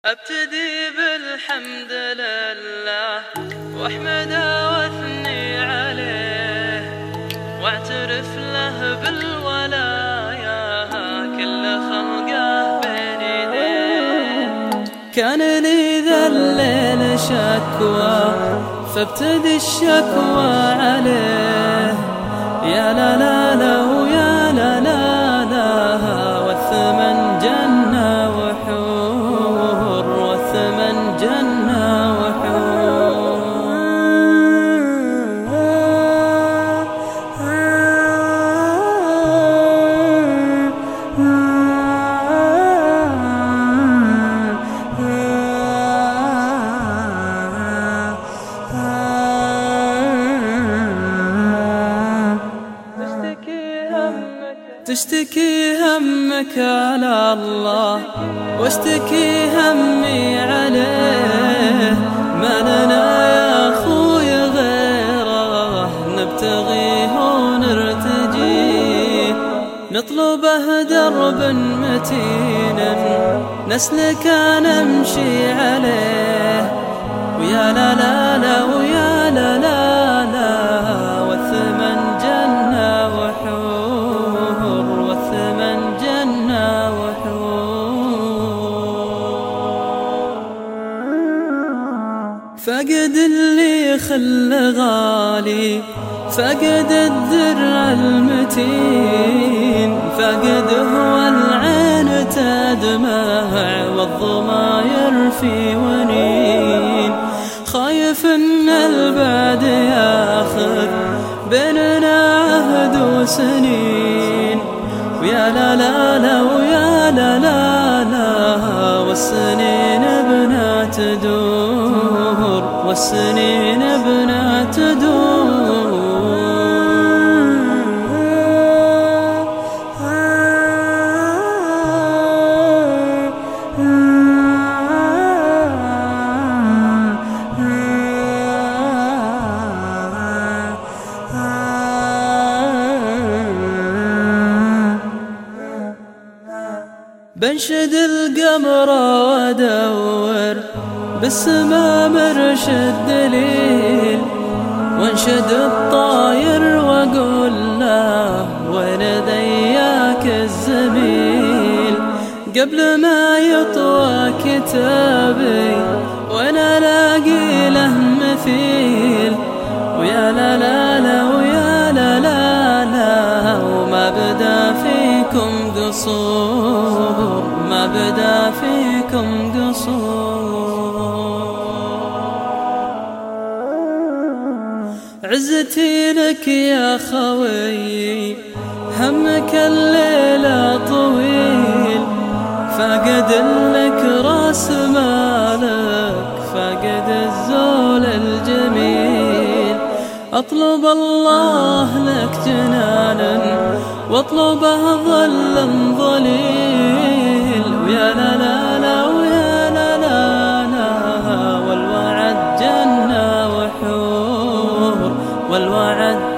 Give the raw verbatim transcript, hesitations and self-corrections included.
أبتدي بالحمد لله وأحمده وأثني عليه واعترف له بالولايا كل خلقه بين يديه. كان لي ذا الليل شكوى فابتدي الشكوى عليه. يا لا لا لا ويا لا لا لا والثمن جنة وحور والثمن جنة وحور. تشتكي همك على الله واشتكي همي عليه. ما لنا يا أخوي غيره نبتغيه ونرتجيه. نطلبه درب متين نسلك نمشي عليه. ويا لا لا لا ويا لا لا لا والثمن جنة وحور والثمن جنة وحور. فقد اللي خل غالي فقد الدرع المتين. فقد هو العين تدمع والضماير في ونين. خايف ان البعد ياخذ بيننا عهد وسنين. ويا لا لا لا ويا لا لا لا والسنين بنا تدور والسنين بنا تدور. بنشد القمر وادور بالسما مرشد دليل. وانشد الطاير واقول له وين ذياك الزميل. قبل ما يطوى كتابي وانا الاقي له مثيل. ويا لا لا لا ويا لا لا لا وما بدا فيكم قصور ما بدا فيكم قصور. عزتي لك يا خوي همك الليلة طويل. فقد لك راس مالك فقد الزول الجميل. أطلب الله لك جنانا واطلبه ظلا ظليل. ويا لا لا لا ويا لا لا لا والوعد جنة وحور والوعد